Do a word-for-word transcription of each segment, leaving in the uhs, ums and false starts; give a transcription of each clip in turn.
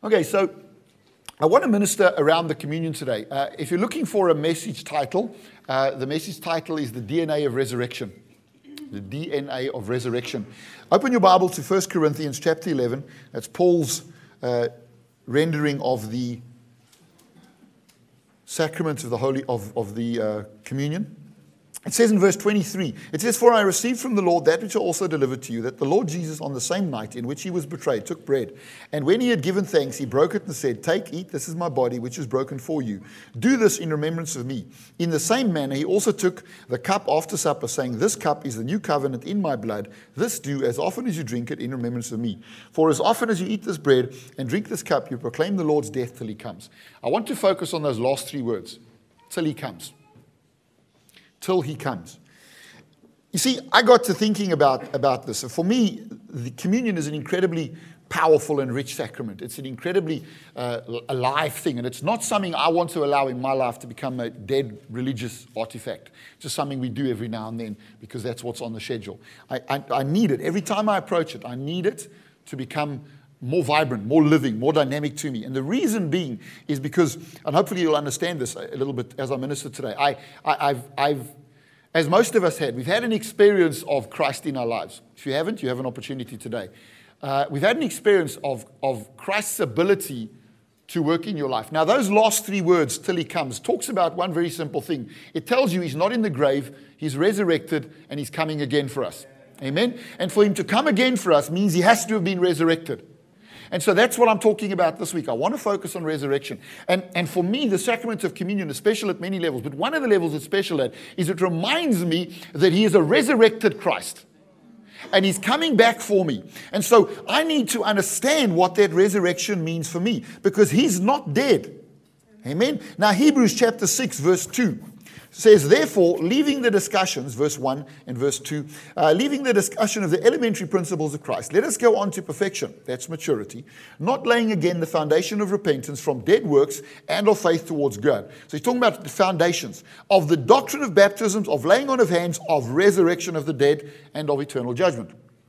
Okay, so I want to minister around the communion today. Uh, if you're looking for a message title, uh, the message title is The D N A of Resurrection. The D N A of Resurrection. Open your Bible to First Corinthians chapter eleven. That's Paul's uh, rendering of the sacrament of the Holy of, of the uh, communion. It says in verse twenty-three, it says, "For I received from the Lord that which I also delivered to you, that the Lord Jesus on the same night in which he was betrayed took bread. And when he had given thanks, he broke it and said, 'Take, eat, this is my body, which is broken for you. Do this in remembrance of me.' In the same manner, he also took the cup after supper, saying, 'This cup is the new covenant in my blood. This do as often as you drink it in remembrance of me. For as often as you eat this bread and drink this cup, you proclaim the Lord's death till he comes.'" I want to focus on those last three words. Till he comes. Till he comes. You see, I got to thinking about, about this. For me, the communion is an incredibly powerful and rich sacrament. It's an incredibly uh, alive thing, and it's not something I want to allow in my life to become a dead religious artifact. It's just something we do every now and then because that's what's on the schedule. I, I, I need it. Every time I approach it, I need it to become more vibrant, more living, more dynamic to me. And the reason being is because, and hopefully you'll understand this a little bit as I minister today, I, I, I've, I've, as most of us had, we've had an experience of Christ in our lives. If you haven't, you have an opportunity today. Uh, we've had an experience of, of Christ's ability to work in your life. Now, those last three words, till he comes, talks about one very simple thing. It tells you he's not in the grave, he's resurrected, and he's coming again for us. Amen? And for him to come again for us means he has to have been resurrected. And so that's what I'm talking about this week. I want to focus on resurrection. And, and for me, the sacrament of communion is special at many levels. But one of the levels it's special at is it reminds me that he is a resurrected Christ. And he's coming back for me. And so I need to understand what that resurrection means for me. Because he's not dead. Amen. Now Hebrews chapter six verse two. Says, "Therefore, leaving the discussions," verse one and verse two, uh, "leaving the discussion of the elementary principles of Christ, let us go on to perfection," that's maturity, "not laying again the foundation of repentance from dead works and of faith towards God." So he's talking about the foundations of the doctrine of baptisms, of laying on of hands, of resurrection of the dead, and of eternal judgment.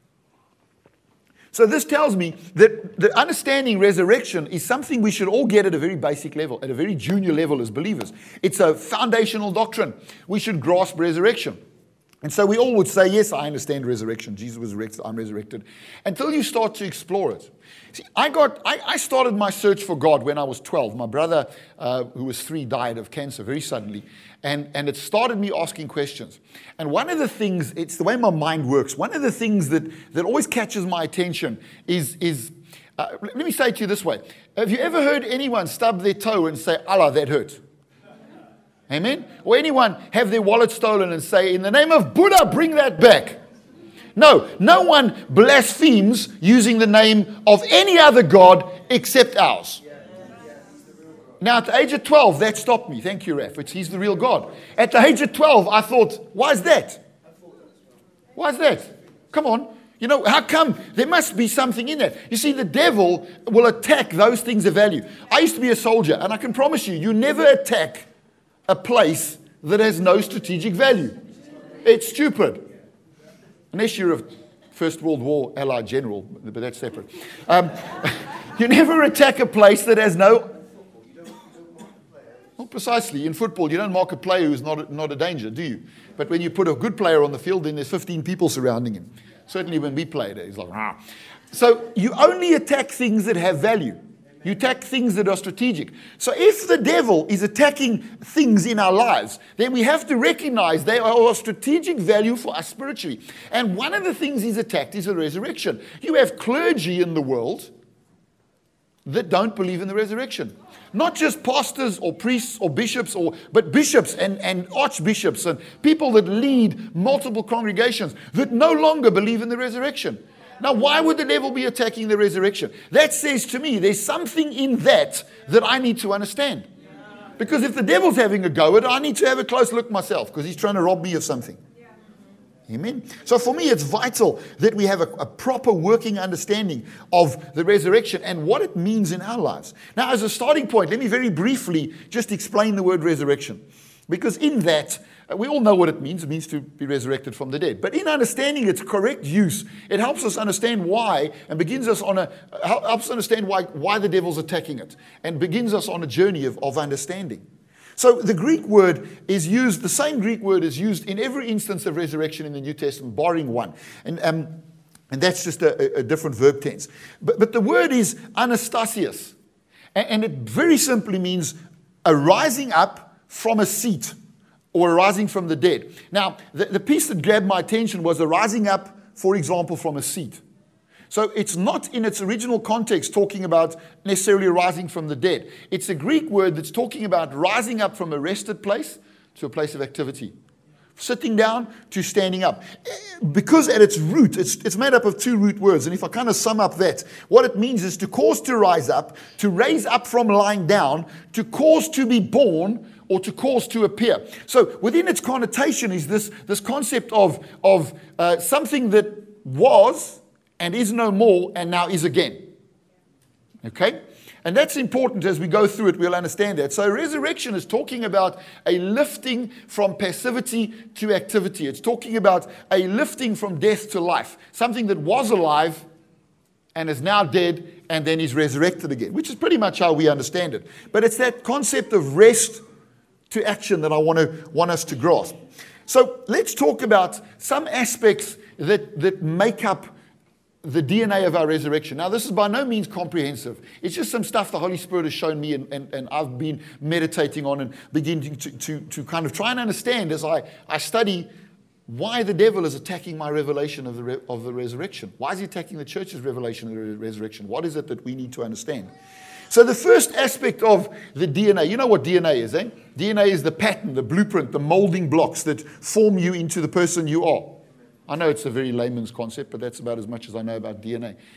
So this tells me that the understanding resurrection is something we should all get at a very basic level, at a very junior level as believers. It's a foundational doctrine. We should grasp resurrection. And so we all would say, yes, I understand resurrection. Jesus was resurrected, I'm resurrected. Until you start to explore it. See, I got, I, I started my search for God when I was twelve. My brother, uh, who was three, died of cancer very suddenly. And, and it started me asking questions. And one of the things, it's the way my mind works, one of the things that, that always catches my attention is, is uh, let me say it to you this way. Have you ever heard anyone stub their toe and say, "Allah, that hurt"? Amen? Or anyone have their wallet stolen and say, "In the name of Buddha, bring that back"? No, no one blasphemes using the name of any other God except ours. Now, at the age of twelve, that stopped me. Thank you, Raf. It's, he's the real God. At the age of twelve, I thought, why is that? Why is that? Come on. You know, how come? There must be something in that. You see, the devil will attack those things of value. I used to be a soldier, and I can promise you, you never attack a place that has no strategic value. It's stupid. Unless you're a First World War Allied general, but that's separate. Um, you never attack a place that has no... Well, precisely. In football, you don't mark a player who's not a, not a danger, do you? But when you put a good player on the field, then there's fifteen people surrounding him. Certainly when we played it, he's like, ah. So you only attack things that have value. You attack things that are strategic. So if the devil is attacking things in our lives, then we have to recognize they are of strategic value for us spiritually. And one of the things he's attacked is the resurrection. You have clergy in the world that don't believe in the resurrection. Not just pastors or priests or bishops, or but bishops and, and archbishops and people that lead multiple congregations that no longer believe in the resurrection. Now, why would the devil be attacking the resurrection? That says to me, there's something in that that I need to understand. Because if the devil's having a go at it, I need to have a close look myself because he's trying to rob me of something. Amen. So for me, it's vital that we have a, a proper working understanding of the resurrection and what it means in our lives. Now, as a starting point, let me very briefly just explain the word resurrection. Because in that, uh, we all know what it means. It means to be resurrected from the dead. But in understanding its correct use, it helps us understand why and begins us on a, uh, helps us understand why, why the devil's attacking it and begins us on a journey of, of understanding. So the Greek word is used, the same Greek word is used in every instance of resurrection in the New Testament, barring one. And, um, and that's just a, a different verb tense. But, but the word is anastasios. And, and it very simply means a rising up from a seat, or arising from the dead. Now, the, the piece that grabbed my attention was arising up, for example, from a seat. So it's not in its original context talking about necessarily arising from the dead. It's a Greek word that's talking about rising up from a rested place to a place of activity. Sitting down to standing up. Because at its root, it's, it's made up of two root words. And if I kind of sum up that, what it means is to cause to rise up, to raise up from lying down, to cause to be born, or to cause to appear. So within its connotation is this, this concept of, of uh, something that was and is no more and now is again. Okay? And that's important as we go through it, we'll understand that. So resurrection is talking about a lifting from passivity to activity. It's talking about a lifting from death to life. Something that was alive and is now dead and then is resurrected again, which is pretty much how we understand it. But it's that concept of rest to action that I want to want us to grasp. So let's talk about some aspects that, that make up the D N A of our resurrection. Now, this is by no means comprehensive. It's just some stuff the Holy Spirit has shown me and, and, and I've been meditating on and beginning to, to, to kind of try and understand as I, I study why the devil is attacking my revelation of the, re, of the resurrection. Why is he attacking the church's revelation of the resurrection? What is it that we need to understand? So the first aspect of the D N A, you know what D N A is, eh? D N A is the pattern, the blueprint, the molding blocks that form you into the person you are. I know it's a very layman's concept, but that's about as much as I know about D N A.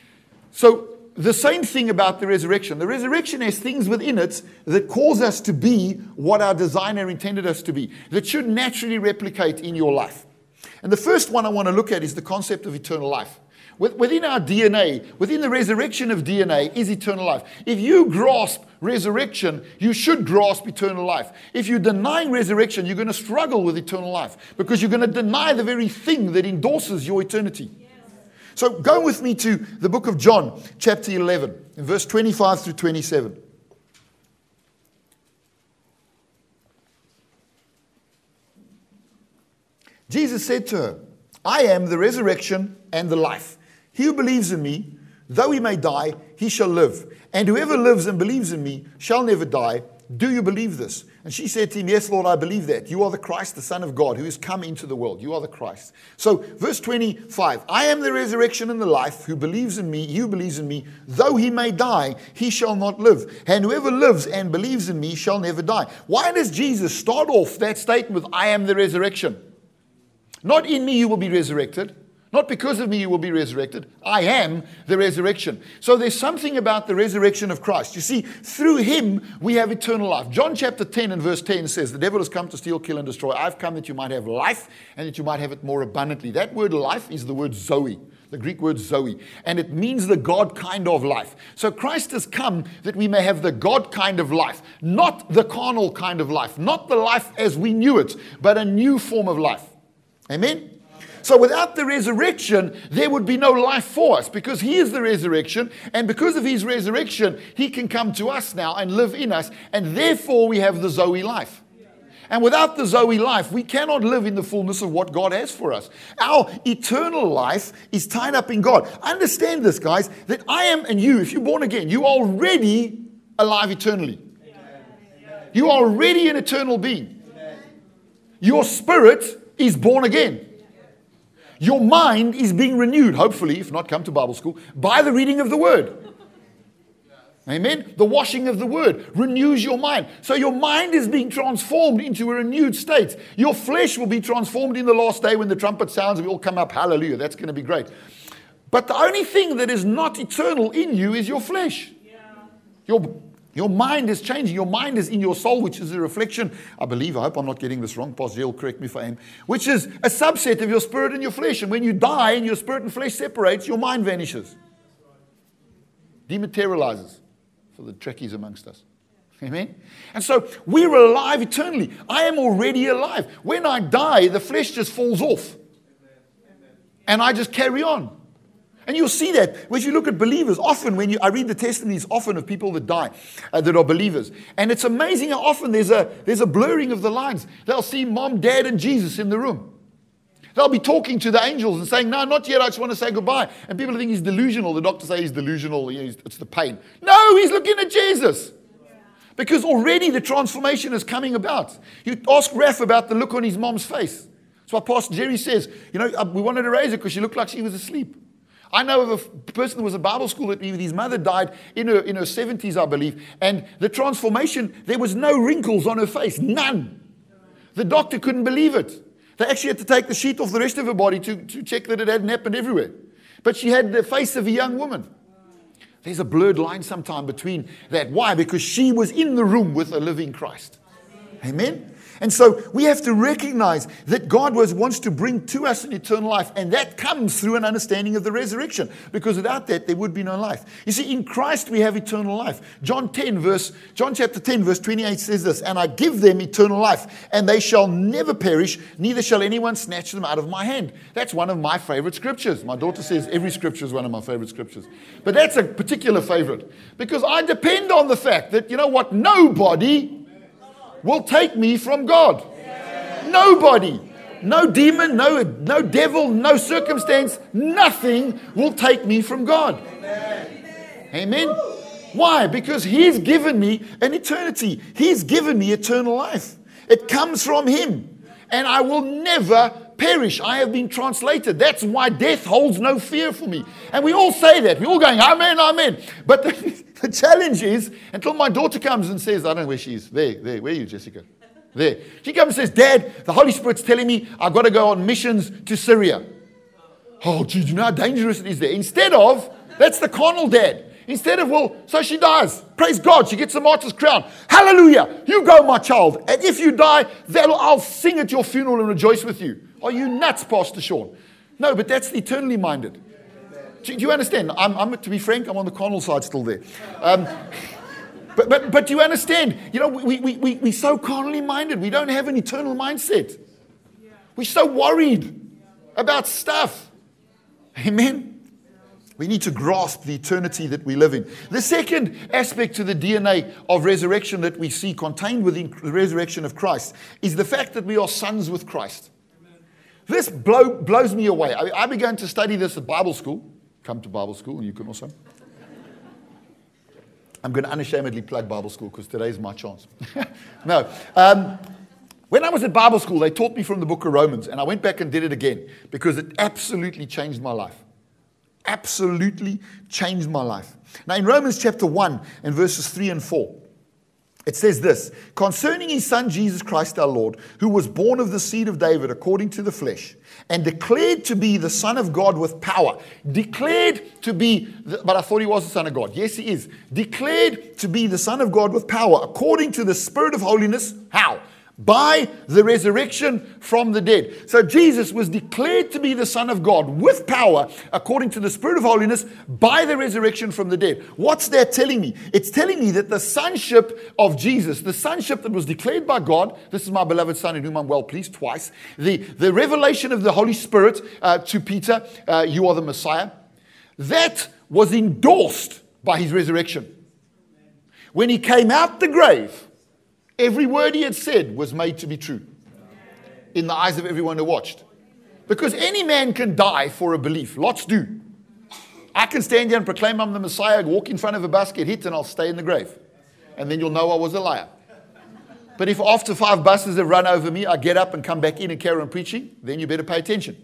So the same thing about the resurrection. The resurrection has things within it that cause us to be what our designer intended us to be, that should naturally replicate in your life. And the first one I want to look at is the concept of eternal life. Within our D N A, within the resurrection of D N A is eternal life. If you grasp resurrection, you should grasp eternal life. If you're denying resurrection, you're going to struggle with eternal life because you're going to deny the very thing that endorses your eternity. Yes. So go with me to the book of John, chapter eleven, verse twenty-five through twenty-seven. Jesus said to her, I am the resurrection and the life. He who believes in me, though he may die, he shall live. And whoever lives and believes in me shall never die. Do you believe this? And she said to him, yes, Lord, I believe that. You are the Christ, the Son of God, who has come into the world. You are the Christ. So, verse twenty-five, I am the resurrection and the life. Who believes in me, he who believes in me, though he may die, he shall not live. And whoever lives and believes in me shall never die. Why does Jesus start off that statement with, I am the resurrection? Not in me you will be resurrected. Not because of me you will be resurrected. I am the resurrection. So there's something about the resurrection of Christ. You see, through him we have eternal life. John chapter ten and verse ten says, the devil has come to steal, kill, and destroy. I've come that you might have life and that you might have it more abundantly. That word life is the word Zoe. The Greek word Zoe. And it means the God kind of life. So Christ has come that we may have the God kind of life. Not the carnal kind of life. Not the life as we knew it, but a new form of life. Amen? So without the resurrection, there would be no life for us because he is the resurrection. And because of his resurrection, he can come to us now and live in us. And therefore, we have the Zoe life. And without the Zoe life, we cannot live in the fullness of what God has for us. Our eternal life is tied up in God. Understand this, guys, that I am and you, if you're born again, you are already alive eternally. You are already an eternal being. Your spirit is born again. Your mind is being renewed, hopefully, if not come to Bible school, by the reading of the Word. Amen? The washing of the Word renews your mind. So your mind is being transformed into a renewed state. Your flesh will be transformed in the last day when the trumpet sounds and we all come up. Hallelujah. That's going to be great. But the only thing that is not eternal in you is your flesh. Yeah. Your Your mind is changing. Your mind is in your soul, which is a reflection, I believe, I hope I'm not getting this wrong, Pastor Jill, correct me if I am, which is a subset of your spirit and your flesh. And when you die and your spirit and flesh separates, your mind vanishes. Dematerializes, for the trekkies amongst us. Amen? And so we're alive eternally. I am already alive. When I die, the flesh just falls off. And I just carry on. And you'll see that when you look at believers. Often when you, I read the testimonies often of people that die, uh, that are believers. And it's amazing how often there's a, there's a blurring of the lines. They'll see mom, dad, and Jesus in the room. They'll be talking to the angels and saying, no, not yet, I just want to say goodbye. And people think he's delusional. The doctors say he's delusional, you know, it's the pain. No, he's looking at Jesus. Because already the transformation is coming about. You ask Raph about the look on his mom's face. That's why Pastor Jerry says, you know, we wanted to raise her because she looked like she was asleep. I know of a person who was at Bible school with me, his mother died in her, in her seventies, I believe. And the transformation, there was no wrinkles on her face, none. The doctor couldn't believe it. They actually had to take the sheet off the rest of her body to, to check that it hadn't happened everywhere. But she had the face of a young woman. There's a blurred line sometime between that. Why? Because she was in the room with a living Christ. Amen? And so we have to recognize that God was, wants to bring to us an eternal life. And that comes through an understanding of the resurrection. Because without that, there would be no life. You see, in Christ we have eternal life. John ten verse, John chapter ten verse twenty-eight says this, and I give them eternal life, and they shall never perish, neither shall anyone snatch them out of my hand. That's one of my favorite scriptures. My daughter says every scripture is one of my favorite scriptures. But that's a particular favorite. Because I depend on the fact that, you know what, nobody will take me from God. Nobody. No demon, no, no devil, no circumstance, nothing will take me from God. Amen. Why? Because He's given me an eternity. He's given me eternal life. It comes from Him. And I will never perish. I have been translated. That's why death holds no fear for me. And we all say that. We're all going, amen, amen. But the, the challenge is, until my daughter comes and says, I don't know where she is. There, there. Where are you, Jessica? There. She comes and says, Dad, the Holy Spirit's telling me I've got to go on missions to Syria. Oh, geez, you know how dangerous it is there. Instead of, that's the carnal dad. Instead of, well, so she dies. Praise God. She gets a martyr's crown. Hallelujah. You go, my child. And if you die, that'll, I'll sing at your funeral and rejoice with you. Are you nuts, Pastor Sean? No, but that's the eternally minded. Do, do you understand? I'm, I'm, to be frank, I'm on the carnal side still there. Um, but, but, but do you understand? You know, we, we, we, we're so carnally minded. We don't have an eternal mindset. We're so worried about stuff. Amen? We need to grasp the eternity that we live in. The second aspect to the D N A of resurrection that we see contained within the resurrection of Christ is the fact that we are sons with Christ. This blow, blows me away. I, I began to study this at Bible school. Come to Bible school, and you can also. I'm going to unashamedly plug Bible school because today is my chance. no. Um, when I was at Bible school, they taught me from the book of Romans, and I went back and did it again because it absolutely changed my life. Absolutely changed my life. Now, in Romans chapter one and verses three and four, it says this, concerning his son Jesus Christ our Lord, who was born of the seed of David according to the flesh, and declared to be the Son of God with power. Declared to be, the, but I thought he was the Son of God. Yes, he is. Declared to be the Son of God with power, according to the Spirit of holiness. How? By the resurrection from the dead. So Jesus was declared to be the Son of God with power according to the Spirit of holiness by the resurrection from the dead. What's that telling me? It's telling me that the sonship of Jesus, the sonship that was declared by God, this is my beloved Son in whom I'm well pleased twice, the, the revelation of the Holy Spirit uh, to Peter, uh, you are the Messiah, that was endorsed by his resurrection. When he came out the grave, every word he had said was made to be true in the eyes of everyone who watched. Because any man can die for a belief. Lots do. I can stand here and proclaim I'm the Messiah, walk in front of a bus, get hit, and I'll stay in the grave. And then you'll know I was a liar. But if after five buses have run over me, I get up and come back in and carry on preaching, then you better pay attention.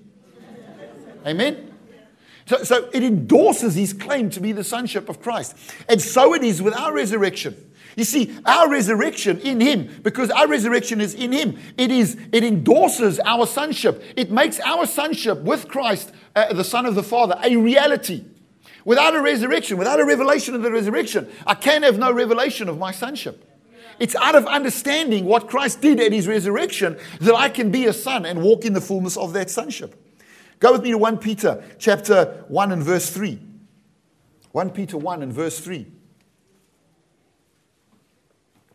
Amen? So, so it endorses his claim to be the sonship of Christ. And so it is with our resurrection. You see, our resurrection in him, because our resurrection is in him, it is it endorses our sonship. It makes our sonship with Christ, uh, the Son of the Father, a reality. Without a resurrection, without a revelation of the resurrection, I can have no revelation of my sonship. It's out of understanding what Christ did at his resurrection that I can be a son and walk in the fullness of that sonship. Go with me to First Peter chapter one and verse three. First Peter one and verse three.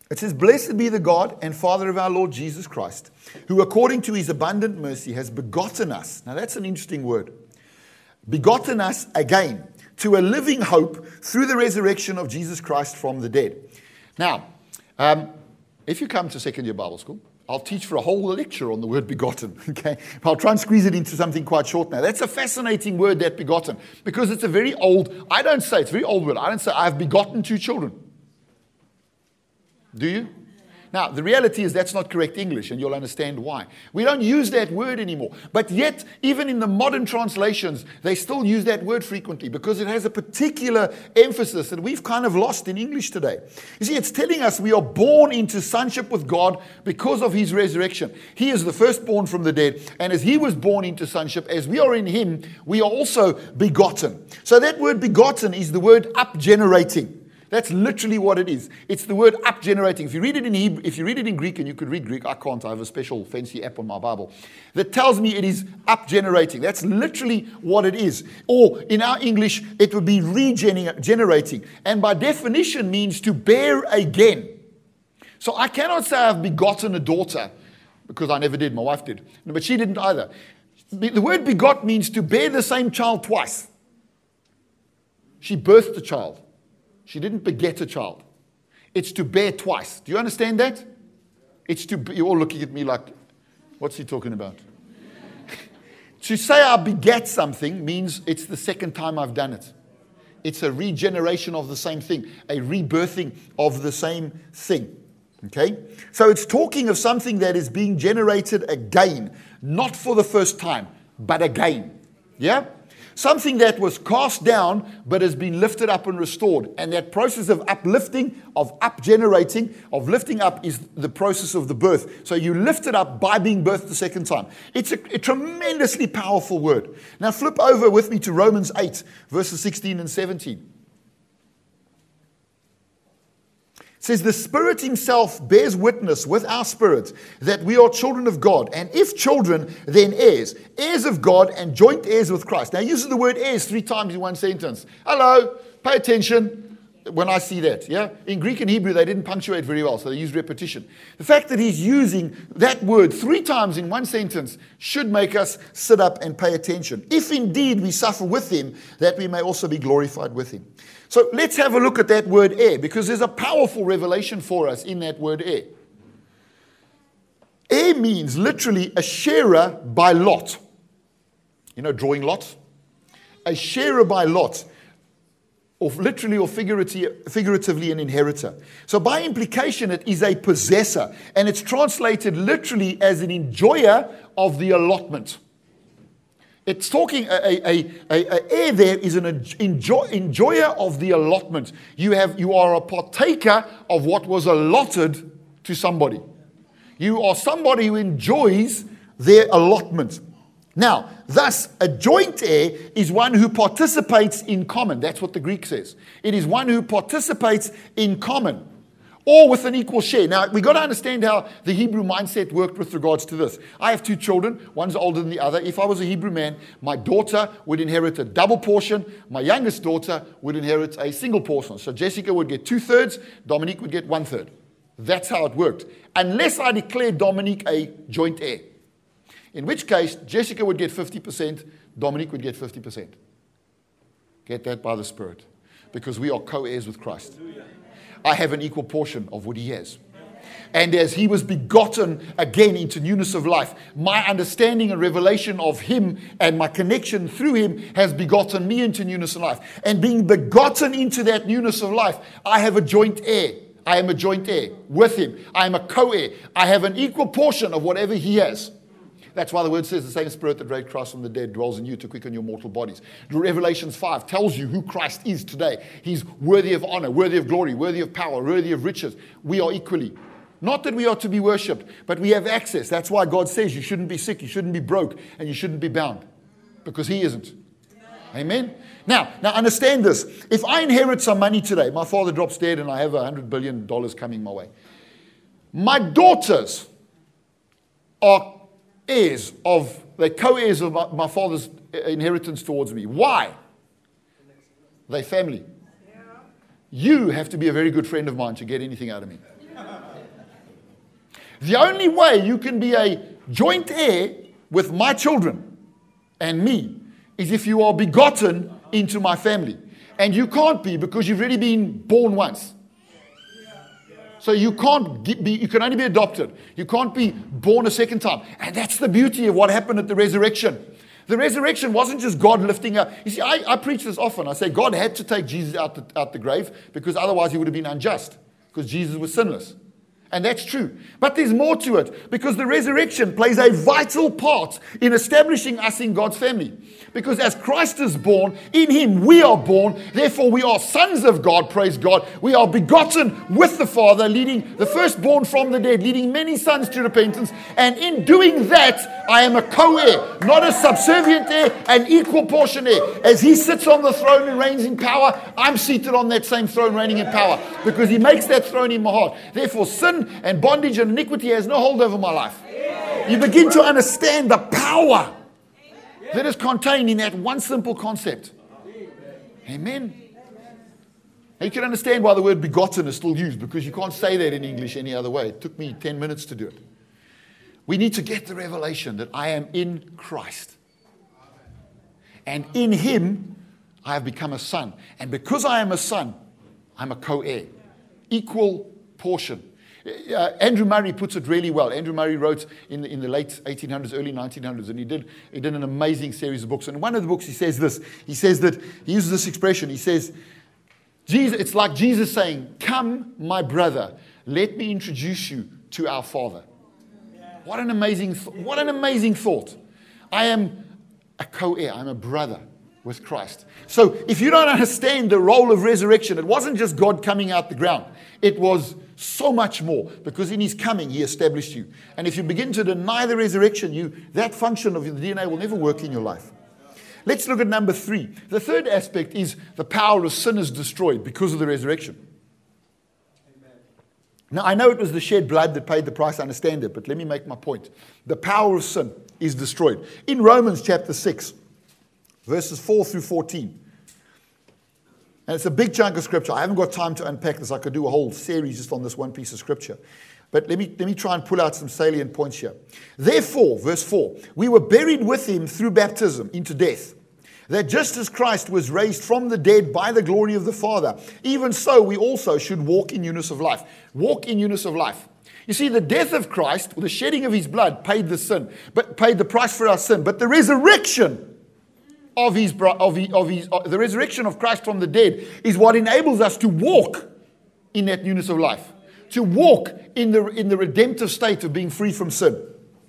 It says, "Blessed be the God and Father of our Lord Jesus Christ, who according to his abundant mercy has begotten us." Now that's an interesting word. Begotten us again to a living hope through the resurrection of Jesus Christ from the dead. Now, um, if you come to second year Bible school, I'll teach for a whole lecture on the word begotten, okay? I'll try and squeeze it into something quite short now. That's a fascinating word, that begotten, because it's a very old, I don't say, it's a very old word. I don't say, "I've begotten two children." Do you? Now, the reality is that's not correct English, and you'll understand why. We don't use that word anymore. But yet, even in the modern translations, they still use that word frequently because it has a particular emphasis that we've kind of lost in English today. You see, it's telling us we are born into sonship with God because of his resurrection. He is the firstborn from the dead, and as he was born into sonship, as we are in him, we are also begotten. So that word begotten is the word upgenerating. That's literally what it is. It's the word upgenerating. If you read it in Hebrew, if you read it in Greek, and you could read Greek, I can't. I have a special fancy app on my Bible that tells me it is upgenerating. That's literally what it is. Or in our English, it would be regenerating, and by definition means to bear again. So I cannot say I've begotten a daughter because I never did. My wife did, but she didn't either. The word begot means to bear the same child twice. She birthed a child. She didn't beget a child. It's to bear twice. Do you understand that? It's to, you're all looking at me like, what's he talking about? To say I beget something means it's the second time I've done it. It's a regeneration of the same thing, a rebirthing of the same thing. Okay? So it's talking of something that is being generated again, not for the first time, but again. Yeah? Something that was cast down but has been lifted up and restored. And that process of uplifting, of upgenerating, of lifting up is the process of the birth. So you lift it up by being birthed the second time. It's a, a tremendously powerful word. Now flip over with me to Romans eight, verses sixteen and seventeen. It says, "The Spirit himself bears witness with our spirit that we are children of God. And if children, then heirs. Heirs of God and joint heirs with Christ." Now he uses the word heirs three times in one sentence. Hello, pay attention when I see that. Yeah, in Greek and Hebrew, they didn't punctuate very well, so they used repetition. The fact that he's using that word three times in one sentence should make us sit up and pay attention. If indeed we suffer with him, that we may also be glorified with him. So let's have a look at that word heir, because there's a powerful revelation for us in that word heir. Heir means literally a sharer by lot. You know, drawing lots? A sharer by lot, or literally or figuratively an inheritor. So by implication, it is a possessor, and it's translated literally as an enjoyer of the allotment. It's talking, a, a, a, a heir there is an enjoy, enjoyer of the allotment. You have, you are a partaker of what was allotted to somebody. You are somebody who enjoys their allotment. Now, thus, a joint heir is one who participates in common. That's what the Greek says. It is one who participates in common, or with an equal share. Now, we've got to understand how the Hebrew mindset worked with regards to this. I have two children. One's older than the other. If I was a Hebrew man, my daughter would inherit a double portion. My youngest daughter would inherit a single portion. So Jessica would get two-thirds. Dominique would get one-third. That's how it worked. Unless I declared Dominique a joint heir. In which case, Jessica would get fifty percent. Dominique would get fifty percent. Get that by the Spirit. Because we are co-heirs with Christ. I have an equal portion of what he has. And as he was begotten again into newness of life, my understanding and revelation of him and my connection through him has begotten me into newness of life. And being begotten into that newness of life, I have a joint heir. I am a joint heir with him. I am a co-heir. I have an equal portion of whatever he has. That's why the word says the same Spirit that raised Christ from the dead dwells in you to quicken your mortal bodies. Revelation five tells you who Christ is today. He's worthy of honor, worthy of glory, worthy of power, worthy of riches. We are equally. Not that we are to be worshipped, but we have access. That's why God says you shouldn't be sick, you shouldn't be broke, and you shouldn't be bound. Because he isn't. Amen? Now, now understand this. If I inherit some money today, my father drops dead and I have one hundred billion dollars coming my way. My daughters are heirs of, they're co-heirs of my, my father's inheritance towards me. Why? They're family. You have to be a very good friend of mine to get anything out of me. The only way you can be a joint heir with my children and me is if you are begotten into my family. And you can't be because you've already been born once. So you can't be, you can only be adopted. You can't be born a second time. And that's the beauty of what happened at the resurrection. The resurrection wasn't just God lifting up. You see, I, I preach this often. I say God had to take Jesus out the, out the grave because otherwise he would have been unjust because Jesus was sinless. And that's true. But there's more to it because the resurrection plays a vital part in establishing us in God's family. Because as Christ is born, in him we are born. Therefore we are sons of God, praise God. We are begotten with the Father, leading the firstborn from the dead, leading many sons to repentance. And in doing that, I am a co-heir, not a subservient heir, an equal portion heir. As he sits on the throne and reigns in power, I'm seated on that same throne reigning in power. Because he makes that throne in my heart. Therefore sin and bondage and iniquity has no hold over my life. You begin to understand the power that is contained in that one simple concept. Amen. Now you can understand why the word begotten is still used, because you can't say that in English any other way. It took me ten minutes to do it. We need to get the revelation that I am in Christ. And in him, I have become a son. And because I am a son, I'm a co-heir. Equal portion. Uh, Andrew Murray puts it really well. Andrew Murray wrote in the, in the late eighteen hundreds, early nineteen hundreds, and he did, he did an amazing series of books. And in one of the books he says this. He says that, he uses this expression. He says, Jesus, it's like Jesus saying, come, my brother, let me introduce you to our Father. What an amazing, th- what an amazing thought. I am a co-heir. I'm a brother with Christ. So if you don't understand the role of resurrection, it wasn't just God coming out the ground. It was so much more, because in his coming, he established you. And if you begin to deny the resurrection, you that function of the D N A will never work in your life. Let's look at number three. The third aspect is the power of sin is destroyed because of the resurrection. Amen. Now, I know it was the shed blood that paid the price. I understand it, but let me make my point. The power of sin is destroyed. In Romans chapter six, verses four through fourteen, and it's a big chunk of scripture. I haven't got time to unpack this. I could do a whole series just on this one piece of scripture. But let me, let me try and pull out some salient points here. Therefore, verse four, we were buried with him through baptism into death, that just as Christ was raised from the dead by the glory of the Father, even so we also should walk in newness of life. Walk in newness of life. You see, the death of Christ, the shedding of his blood, paid the sin, but paid the price for our sin. But the resurrection Of his, of his, of his, of the resurrection of Christ from the dead is what enables us to walk in that newness of life, to walk in the, in the redemptive state of being free from sin.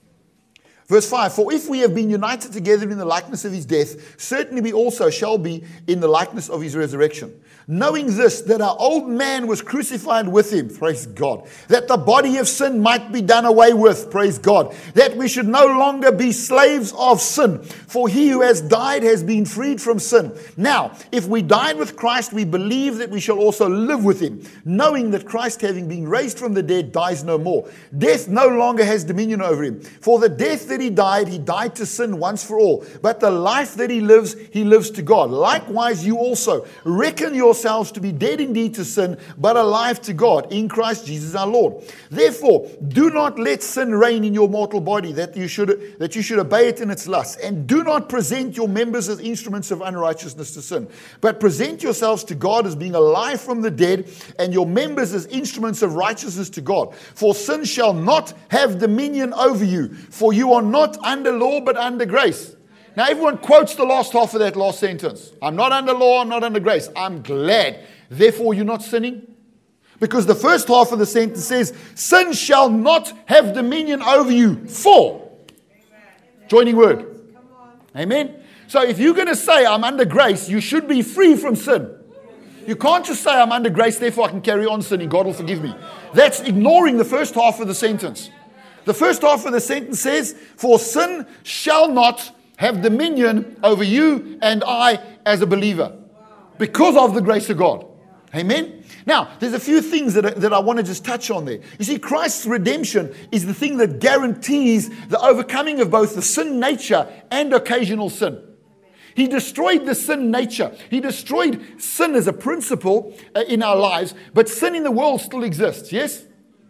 Verse five, for if we have been united together in the likeness of his death, certainly we also shall be in the likeness of his resurrection. Knowing this, that our old man was crucified with him, praise God, that the body of sin might be done away with, praise God, that we should no longer be slaves of sin, for he who has died has been freed from sin. Now, if we died with Christ, we believe that we shall also live with him, knowing that Christ, having been raised from the dead, dies no more. Death no longer has dominion over him. For the death that he died, he died to sin once for all. But the life that he lives, he lives to God. Likewise, you also reckon yourselves to be dead indeed to sin, but alive to God in Christ Jesus our Lord. Therefore, do not let sin reign in your mortal body, that you should that you should obey it in its lusts. And do not present your members as instruments of unrighteousness to sin, but present yourselves to God as being alive from the dead, and your members as instruments of righteousness to God. For sin shall not have dominion over you, for you are not under law, but under grace. Now everyone quotes the last half of that last sentence. I'm not under law, I'm not under grace. I'm glad. Therefore you're not sinning. Because the first half of the sentence says, sin shall not have dominion over you. For. Joining word. Amen. So if you're going to say I'm under grace, you should be free from sin. You can't just say I'm under grace, therefore I can carry on sinning. God will forgive me. That's ignoring the first half of the sentence. The first half of the sentence says, for sin shall not have dominion over you and I as a believer, because of the grace of God. Amen? Now, there's a few things that I, that I want to just touch on there. You see, Christ's redemption is the thing that guarantees the overcoming of both the sin nature and occasional sin. He destroyed the sin nature. He destroyed sin as a principle uh, in our lives, but sin in the world still exists, yes? Yeah.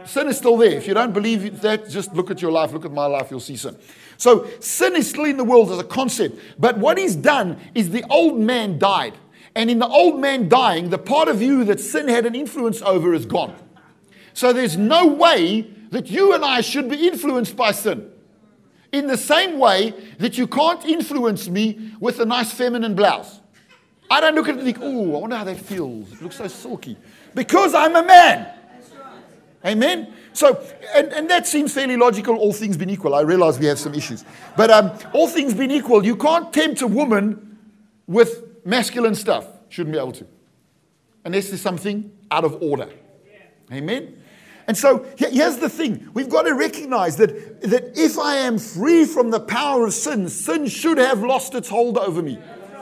Sin is still there. If you don't believe that, just look at your life, look at my life, you'll see sin. So sin is still in the world as a concept. But what he's done is the old man died. And in the old man dying, the part of you that sin had an influence over is gone. So there's no way that you and I should be influenced by sin. In the same way that you can't influence me with a nice feminine blouse. I don't look at it and think, oh, I wonder how that feels. It looks so silky. Because I'm a man. Amen? So, and, and that seems fairly logical, all things being equal. I realize we have some issues. But um, all things being equal, you can't tempt a woman with masculine stuff. Shouldn't be able to. Unless there's something out of order. Amen? And so, here's the thing. We've got to recognize that, that if I am free from the power of sin, sin should have lost its hold over me.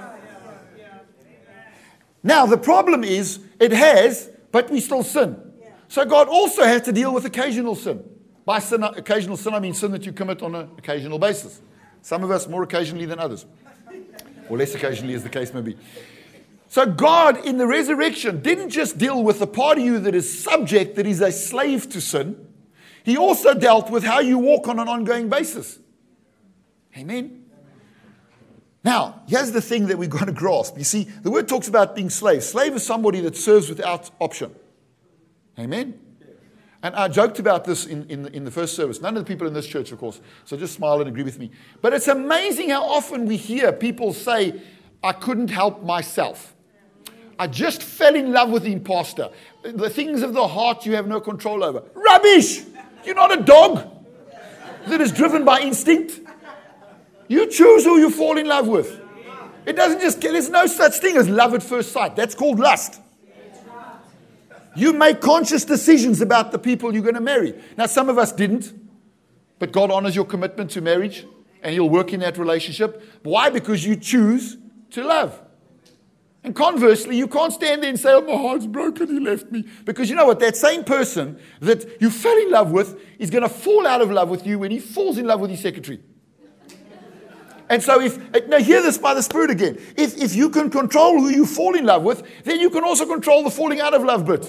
Now, the problem is, it has, but we still sin. So God also has to deal with occasional sin. By sin, occasional sin, I mean sin that you commit on an occasional basis. Some of us more occasionally than others. Or less occasionally, as the case may be. So God, in the resurrection, didn't just deal with the part of you that is subject, that is a slave to sin. He also dealt with how you walk on an ongoing basis. Amen? Now, here's the thing that we've got to grasp. You see, the word talks about being slave. Slave is somebody that serves without option. Amen? And I joked about this in, in, the, in the first service. None of the people in this church, of course. So just smile and agree with me. But it's amazing how often we hear people say, I couldn't help myself. I just fell in love with the imposter. The things of the heart you have no control over. Rubbish! You're not a dog that is driven by instinct. You choose who you fall in love with. It doesn't just, there's no such thing as love at first sight. That's called lust. You make conscious decisions about the people you're going to marry. Now, some of us didn't, but God honors your commitment to marriage, and He'll work in that relationship. Why? Because you choose to love. And conversely, you can't stand there and say, oh, my heart's broken, he left me. Because you know what? That same person that you fell in love with is going to fall out of love with you when he falls in love with his secretary. And so if, now hear this by the Spirit again. If, if you can control who you fall in love with, then you can also control the falling out of love bit.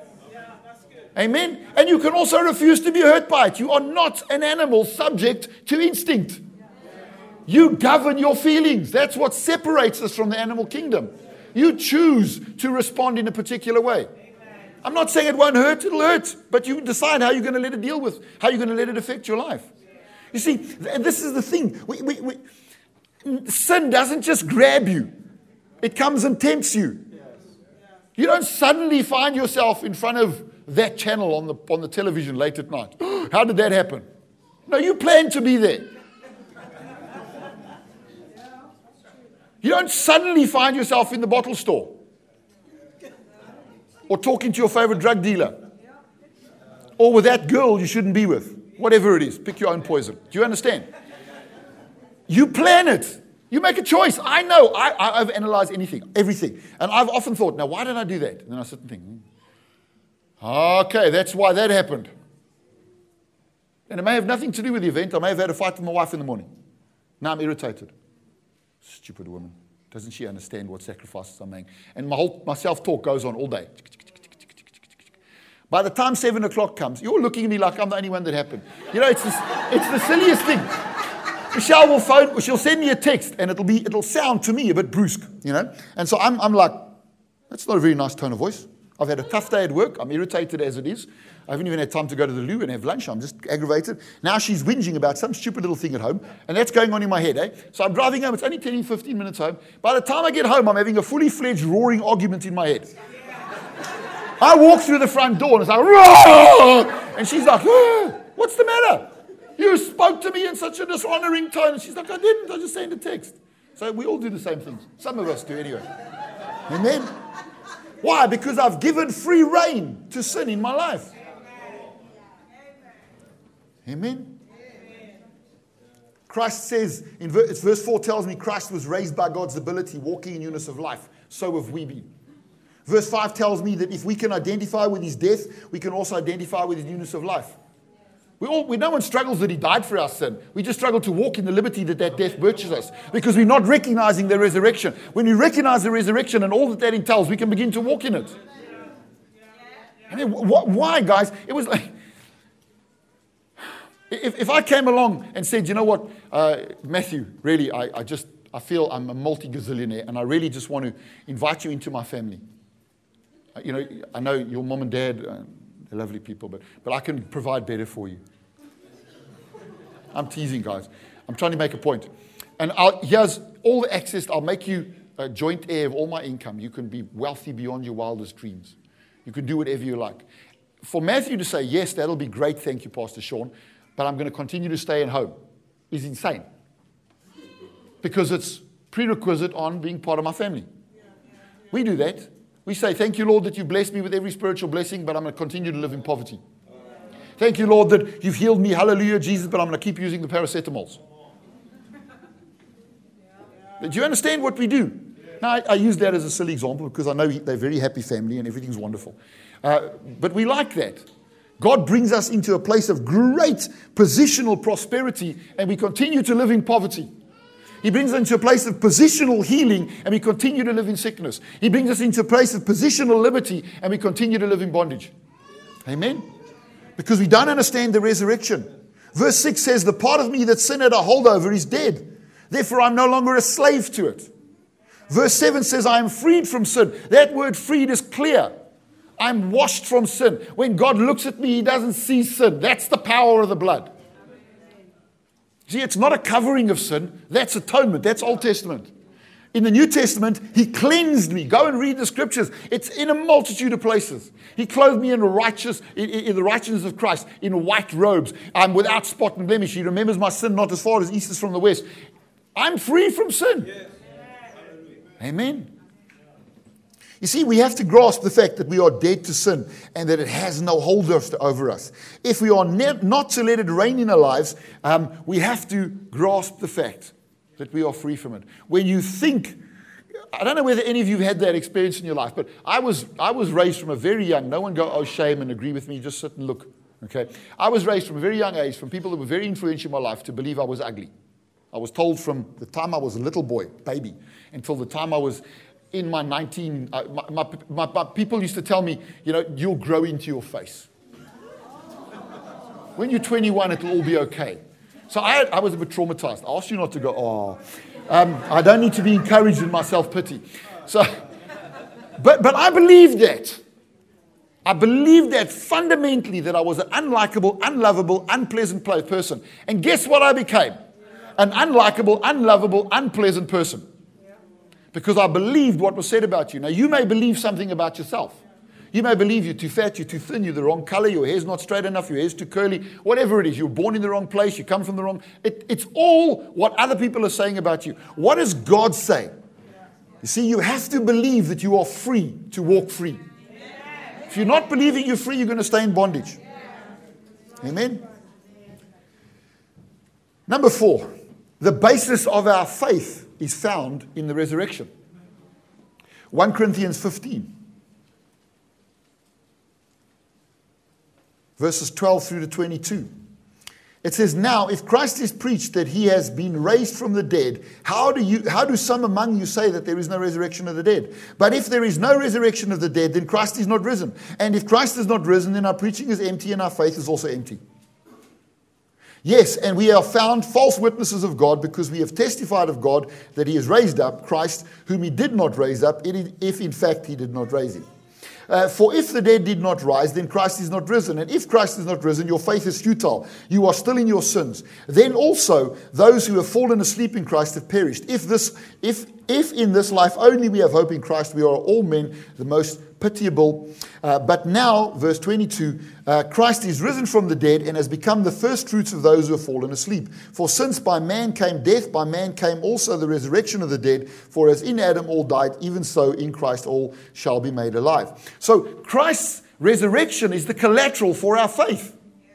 Amen? And you can also refuse to be hurt by it. You are not an animal subject to instinct. You govern your feelings. That's what separates us from the animal kingdom. You choose to respond in a particular way. I'm not saying it won't hurt, it'll hurt. But you decide how you're going to let it deal with, how you're going to let it affect your life. You see, and this is the thing. We, we, we, sin doesn't just grab you. It comes and tempts you. You don't suddenly find yourself in front of that channel on the, on the television late at night. How did that happen? No, you planned to be there. You don't suddenly find yourself in the bottle store. Or talking to your favorite drug dealer. Or with that girl you shouldn't be with. Whatever it is, pick your own poison. Do you understand? You plan it. You make a choice. I know. I, I overanalyze anything, everything. And I've often thought, now why did I do that? And then I sit and think, hmm, okay, that's why that happened. And it may have nothing to do with the event. I may have had a fight with my wife in the morning. Now I'm irritated. Stupid woman. Doesn't she understand what sacrifices I'm making? And my whole my self-talk goes on all day. By the time seven o'clock comes, you're looking at me like I'm the only one that happened. You know, it's this, it's the silliest thing. Michelle will phone, she'll send me a text, and it'll be it'll sound to me a bit brusque, you know. And so I'm I'm like, that's not a very nice tone of voice. I've had a tough day at work. I'm irritated as it is. I haven't even had time to go to the loo and have lunch. I'm just aggravated. Now she's whinging about some stupid little thing at home, and that's going on in my head, eh? So I'm driving home. It's only ten, fifteen minutes home. By the time I get home, I'm having a fully fledged roaring argument in my head. I walk through the front door and it's like, roar! And she's like, oh, what's the matter? You spoke to me in such a dishonoring tone. And she's like, I didn't. I just sent a text. So we all do the same things. Some of us do anyway. Amen? Why? Because I've given free rein to sin in my life. Amen? Christ says, in verse, verse four tells me Christ was raised by God's ability, walking in newness of life. So have we been. Verse five tells me that if we can identify with his death, we can also identify with his newness of life. We all, we, no one struggles that he died for our sin. We just struggle to walk in the liberty that that death purchased us because we're not recognizing the resurrection. When we recognize the resurrection and all that that entails, we can begin to walk in it. I mean, wh- why, guys? It was like, If, if I came along and said, you know what, uh, Matthew, really, I, I just, I feel I'm a multi-gazillionaire and I really just want to invite you into my family. Uh, you know, I know your mom and dad, uh, they're lovely people, but, but I can provide better for you. I'm teasing, guys. I'm trying to make a point. And I'll, here's all the access. I'll make you a joint heir of all my income. You can be wealthy beyond your wildest dreams. You can do whatever you like. For Matthew to say, yes, that'll be great, thank you, Pastor Sean, but I'm going to continue to stay at home, is insane. Because it's prerequisite on being part of my family. We do that. We say, thank you, Lord, that you blessed me with every spiritual blessing, but I'm going to continue to live in poverty. Thank you, Lord, that you've healed me, hallelujah, Jesus, but I'm going to keep using the paracetamols. Do you understand what we do? Now, I, I use that as a silly example because I know they're a very happy family and everything's wonderful. Uh, but we like that. God brings us into a place of great positional prosperity and we continue to live in poverty. He brings us into a place of positional healing and we continue to live in sickness. He brings us into a place of positional liberty and we continue to live in bondage. Amen? Because we don't understand the resurrection. Verse six says, the part of me that sin had a hold over is dead. Therefore, I'm no longer a slave to it. Verse seven says, I am freed from sin. That word freed is clear. I'm washed from sin. When God looks at me, he doesn't see sin. That's the power of the blood. See, it's not a covering of sin. That's atonement. That's Old Testament. In the New Testament, he cleansed me. Go and read the scriptures. It's in a multitude of places. He clothed me in, righteous, in, in the righteousness of Christ, in white robes. I'm without spot and blemish. He remembers my sin not as far as east is from the west. I'm free from sin. Yes. Amen. You see, we have to grasp the fact that we are dead to sin and that it has no hold over us. If we are ne- not to let it reign in our lives, um, we have to grasp the fact that we are free from it. When you think, I don't know whether any of you have had that experience in your life, but I was I was raised from a very young, no one go, oh, shame, and agree with me, just sit and look. Okay, I was raised from a very young age, from people that were very influential in my life, to believe I was ugly. I was told from the time I was a little boy, baby, until the time I was in my nineteen, uh, my, my, my, my people used to tell me, you know, you'll grow into your face. When you're twenty-one, it'll all be okay. So I, I was a bit traumatized. I asked you not to go, oh. Um, I don't need to be encouraged in my self-pity. So, but, but I believed that. I believed that fundamentally that I was an unlikable, unlovable, unpleasant person. And guess what I became? An unlikable, unlovable, unpleasant person. Because I believed what was said about you. Now, you may believe something about yourself. You may believe you're too fat, you're too thin, you're the wrong color, your hair's not straight enough, your hair's too curly, whatever it is. You're born in the wrong place, you come from the wrong... It, it's all what other people are saying about you. What does God say? You see, you have to believe that you are free to walk free. If you're not believing you're free, you're going to stay in bondage. Amen? Number four, the basis of our faith is found in the resurrection. First Corinthians fifteen. Verses twelve through to twenty-two. It says, now, if Christ is preached that he has been raised from the dead, how do you, how do some among you say that there is no resurrection of the dead? But if there is no resurrection of the dead, then Christ is not risen. And if Christ is not risen, then our preaching is empty and our faith is also empty. Yes, and we are found false witnesses of God because we have testified of God that he has raised up Christ, whom he did not raise up, if in fact he did not raise him. Uh, for if the dead did not rise, then Christ is not risen. And if Christ is not risen, your faith is futile. You are still in your sins. Then also those who have fallen asleep in Christ have perished. If this, if if in this life only we have hope in Christ, we are all men the most pitiable. Uh, but now, verse twenty-two, uh, Christ is risen from the dead and has become the first fruits of those who have fallen asleep. For since by man came death, by man came also the resurrection of the dead. For as in Adam all died, even so in Christ all shall be made alive. So Christ's resurrection is the collateral for our faith.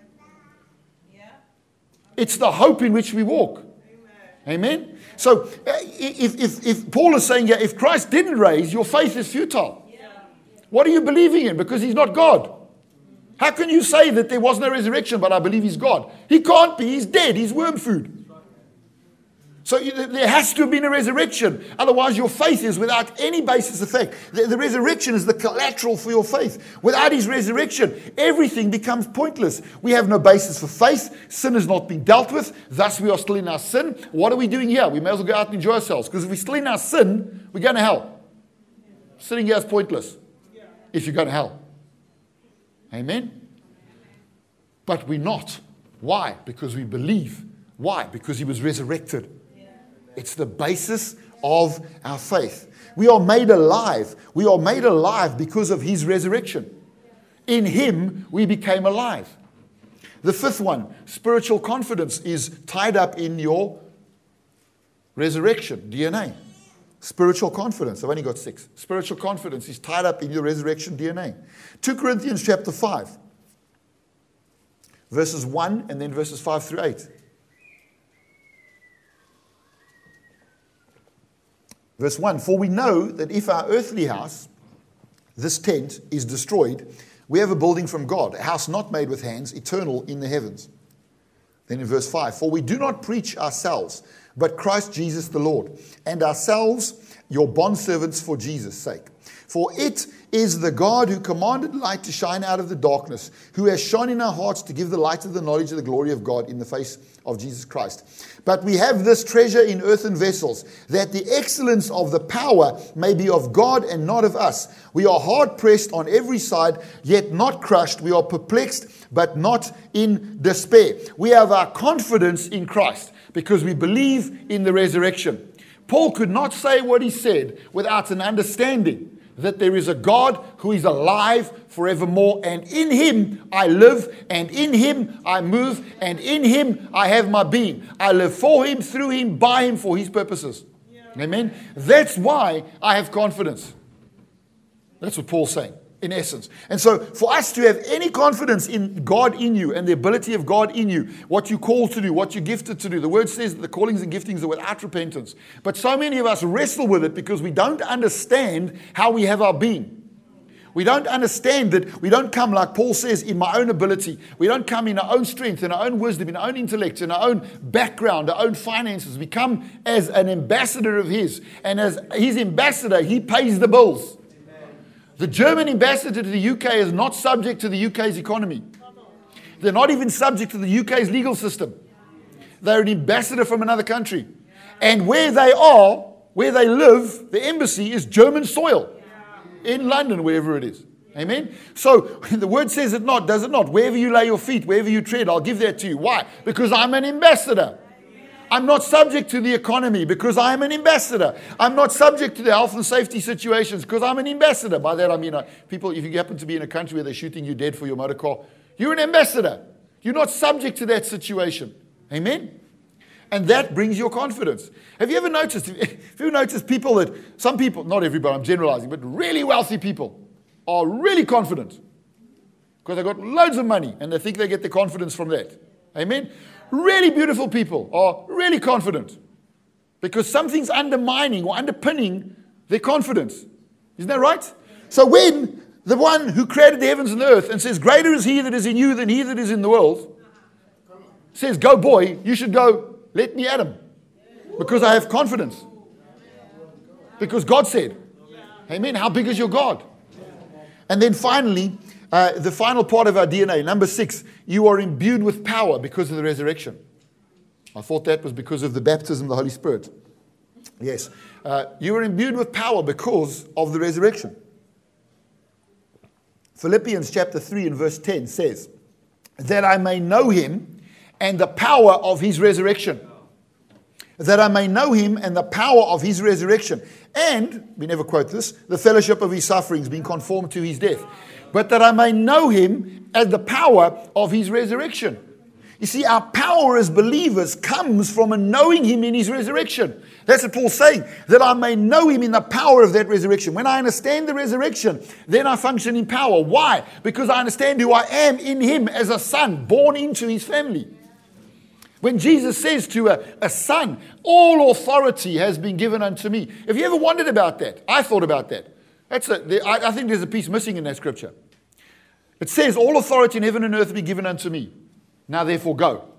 It's the hope in which we walk. Amen? So if, if, if Paul is saying, yeah, if Christ didn't raise, your faith is futile. What are you believing in? Because he's not God. How can you say that there was no resurrection, but I believe he's God? He can't be. He's dead. He's worm food. So there has to have been a resurrection. Otherwise, your faith is without any basis of faith. The, the resurrection is the collateral for your faith. Without his resurrection, everything becomes pointless. We have no basis for faith. Sin has not been dealt with. Thus, we are still in our sin. What are we doing here? We may as well go out and enjoy ourselves. Because if we're still in our sin, we're going to hell. Sitting here is pointless if you're going to hell. Amen? But we're not. Why? Because we believe. Why? Because he was resurrected. It's the basis of our faith. We are made alive. We are made alive because of his resurrection. In him, we became alive. The fifth one, spiritual confidence, is tied up in your resurrection D N A. Spiritual confidence. I've only got six. Spiritual confidence is tied up in your resurrection D N A. Second Corinthians chapter five. Verses one and then verses five through eight. Verse one, for we know that if our earthly house, this tent, is destroyed, we have a building from God, a house not made with hands, eternal in the heavens. Then in verse five, for we do not preach ourselves, but Christ Jesus the Lord, and ourselves your bondservants for Jesus' sake. For it is the God who commanded light to shine out of the darkness, who has shone in our hearts to give the light of the knowledge of the glory of God in the face of Jesus Christ. But we have this treasure in earthen vessels, that the excellence of the power may be of God and not of us. We are hard pressed on every side, yet not crushed. We are perplexed, but not in despair. We have our confidence in Christ because we believe in the resurrection. Paul could not say what he said without an understanding that there is a God who is alive forevermore, and in him I live, and in him I move, and in him I have my being. I live for him, through him, by him, for his purposes. Yeah. Amen? That's why I have confidence. That's what Paul's saying, in essence. And so for us to have any confidence in God in you and the ability of God in you, what you're called to do, what you're gifted to do, the word says that the callings and giftings are without repentance. But so many of us wrestle with it because we don't understand how we have our being. We don't understand that we don't come, like Paul says, in my own ability. We don't come in our own strength, in our own wisdom, in our own intellect, in our own background, our own finances. We come as an ambassador of his. And as his ambassador, he pays the bills. The German ambassador to the U K is not subject to the U K's economy. They're not even subject to the U K's legal system. They're an ambassador from another country. And where they are, where they live, the embassy is German soil. In London, wherever it is. Amen? So the word says it not, does it not? Wherever you lay your feet, wherever you tread, I'll give that to you. Why? Because I'm an ambassador. I'm not subject to the economy because I'm an ambassador. I'm not subject to the health and safety situations because I'm an ambassador. By that I mean, uh, people, if you happen to be in a country where they're shooting you dead for your motor car, you're an ambassador. You're not subject to that situation. Amen? And that brings your confidence. Have you ever noticed, have you noticed people that, some people, not everybody, I'm generalizing, but really wealthy people are really confident because they've got loads of money and they think they get their confidence from that. Amen? Really beautiful people are really confident because something's undermining or underpinning their confidence. Isn't that right? So when the one who created the heavens and the earth and says, greater is he that is in you than he that is in the world, says, go boy, you should go, let me at him. Because I have confidence. Because God said. Amen. How big is your God? And then finally, uh, the final part of our D N A, number six, you are imbued with power because of the resurrection. I thought that was because of the baptism of the Holy Spirit. Yes. Uh, you are imbued with power because of the resurrection. Philippians chapter three and verse ten says, that I may know him and the power of his resurrection. That I may know him and the power of his resurrection. And, we never quote this, the fellowship of his sufferings, being conformed to his death. But that I may know him and the power of his resurrection. You see, our power as believers comes from a knowing him in his resurrection. That's what Paul's saying. That I may know him in the power of that resurrection. When I understand the resurrection, then I function in power. Why? Because I understand who I am in him as a son, born into his family. When Jesus says to a, a son, all authority has been given unto me. Have you ever wondered about that? I thought about that. That's a, I, I think there's a piece missing in that scripture. It says, all authority in heaven and earth has been given unto me. Now therefore go.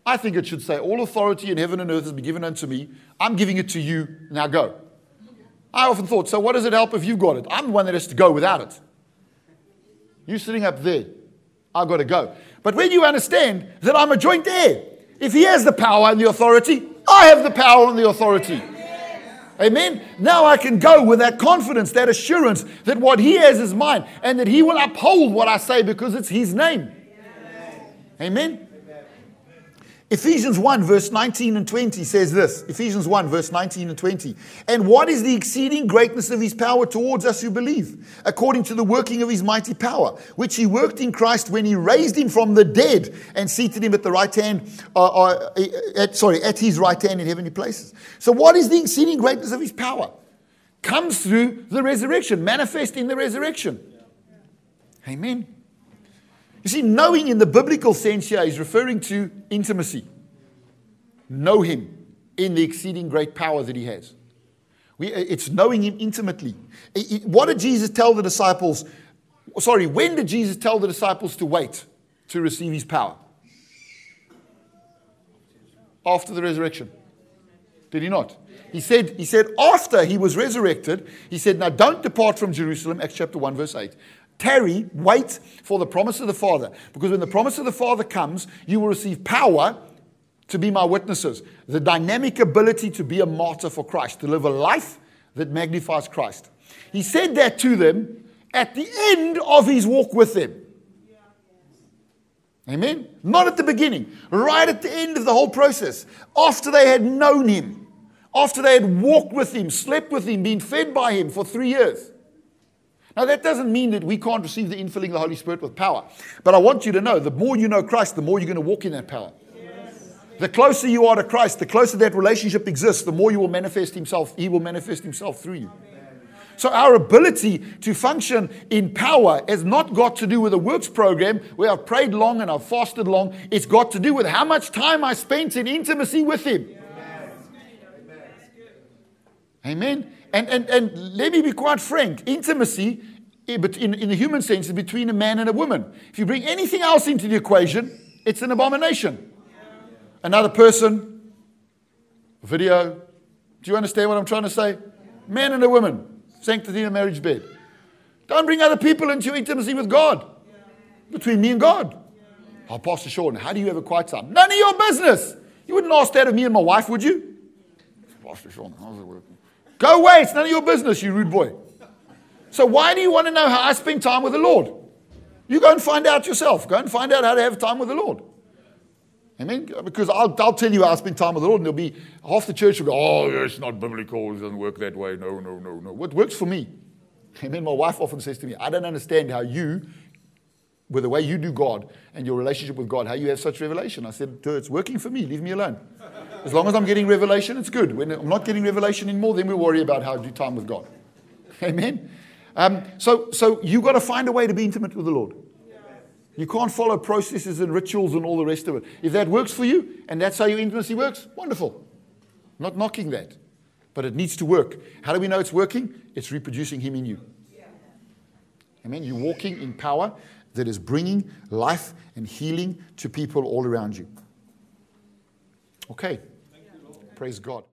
I think it should say, all authority in heaven and earth has been given unto me. I'm giving it to you. Now go. I often thought, so what does it help if you've got it? I'm the one that has to go without it. You sitting up there, I've got to go. But when you understand that I'm a joint heir, if he has the power and the authority, I have the power and the authority. Amen. Now I can go with that confidence, that assurance that what he has is mine and that he will uphold what I say because it's his name. Amen. Ephesians one verse nineteen and twenty says this. Ephesians one verse nineteen and twenty. And what is the exceeding greatness of his power towards us who believe, according to the working of his mighty power, which he worked in Christ when he raised him from the dead and seated him at the right hand, uh, uh, at, sorry, at his right hand in heavenly places. So what is the exceeding greatness of his power? Comes through the resurrection, manifest in the resurrection. Amen. You see, knowing in the biblical sense here is referring to intimacy. Know him in the exceeding great power that he has. We, it's knowing him intimately. It, it, what did Jesus tell the disciples? Sorry, when did Jesus tell the disciples to wait to receive his power? After the resurrection. Did he not? He said, he said after he was resurrected, he said, now don't depart from Jerusalem, Acts chapter one, verse eight. Tarry, wait for the promise of the Father. Because when the promise of the Father comes, you will receive power to be my witnesses. The dynamic ability to be a martyr for Christ, to live a life that magnifies Christ. He said that to them at the end of his walk with them. Amen? Not at the beginning. Right at the end of the whole process. After they had known him. After they had walked with him, slept with him, been fed by him for three years. Now, that doesn't mean that we can't receive the infilling of the Holy Spirit with power. But I want you to know, the more you know Christ, the more you're going to walk in that power. Yes. The closer you are to Christ, the closer that relationship exists, the more you will manifest himself. He will manifest himself through you. Amen. So our ability to function in power has not got to do with a works program where I've prayed long and I've fasted long. It's got to do with how much time I spent in intimacy with him. Yes. Amen. And, and, and let me be quite frank. Intimacy, but in, in the human sense, is between a man and a woman. If you bring anything else into the equation, it's an abomination. Another person, video. Do you understand what I'm trying to say? Man and a woman, sanctity in a marriage bed. Don't bring other people into your intimacy with God. Between me and God. Oh, Pastor Sean, how do you have a quiet time? None of your business. You wouldn't ask that of me and my wife, would you? Pastor Sean, how's it working? Go away, it's none of your business, you rude boy. So why do you want to know how I spend time with the Lord? You go and find out yourself. Go and find out how to have time with the Lord. Amen? Because I'll, I'll tell you how I spend time with the Lord, and there'll be half the church will go, oh, it's not biblical, it doesn't work that way. No, no, no, no. What works for me? Amen? My wife often says to me, I don't understand how you, with the way you do God and your relationship with God, how you have such revelation. I said, it's working for me. Leave me alone. As long as I'm getting revelation, it's good. When I'm not getting revelation anymore, then we worry about how to do time with God. Amen? Um, so so you've got to find a way to be intimate with the Lord. You can't follow processes and rituals and all the rest of it. If that works for you, and that's how your intimacy works, wonderful. I'm not knocking that. But it needs to work. How do we know it's working? It's reproducing him in you. Amen? You're walking in power that is bringing life and healing to people all around you. Okay. Praise God.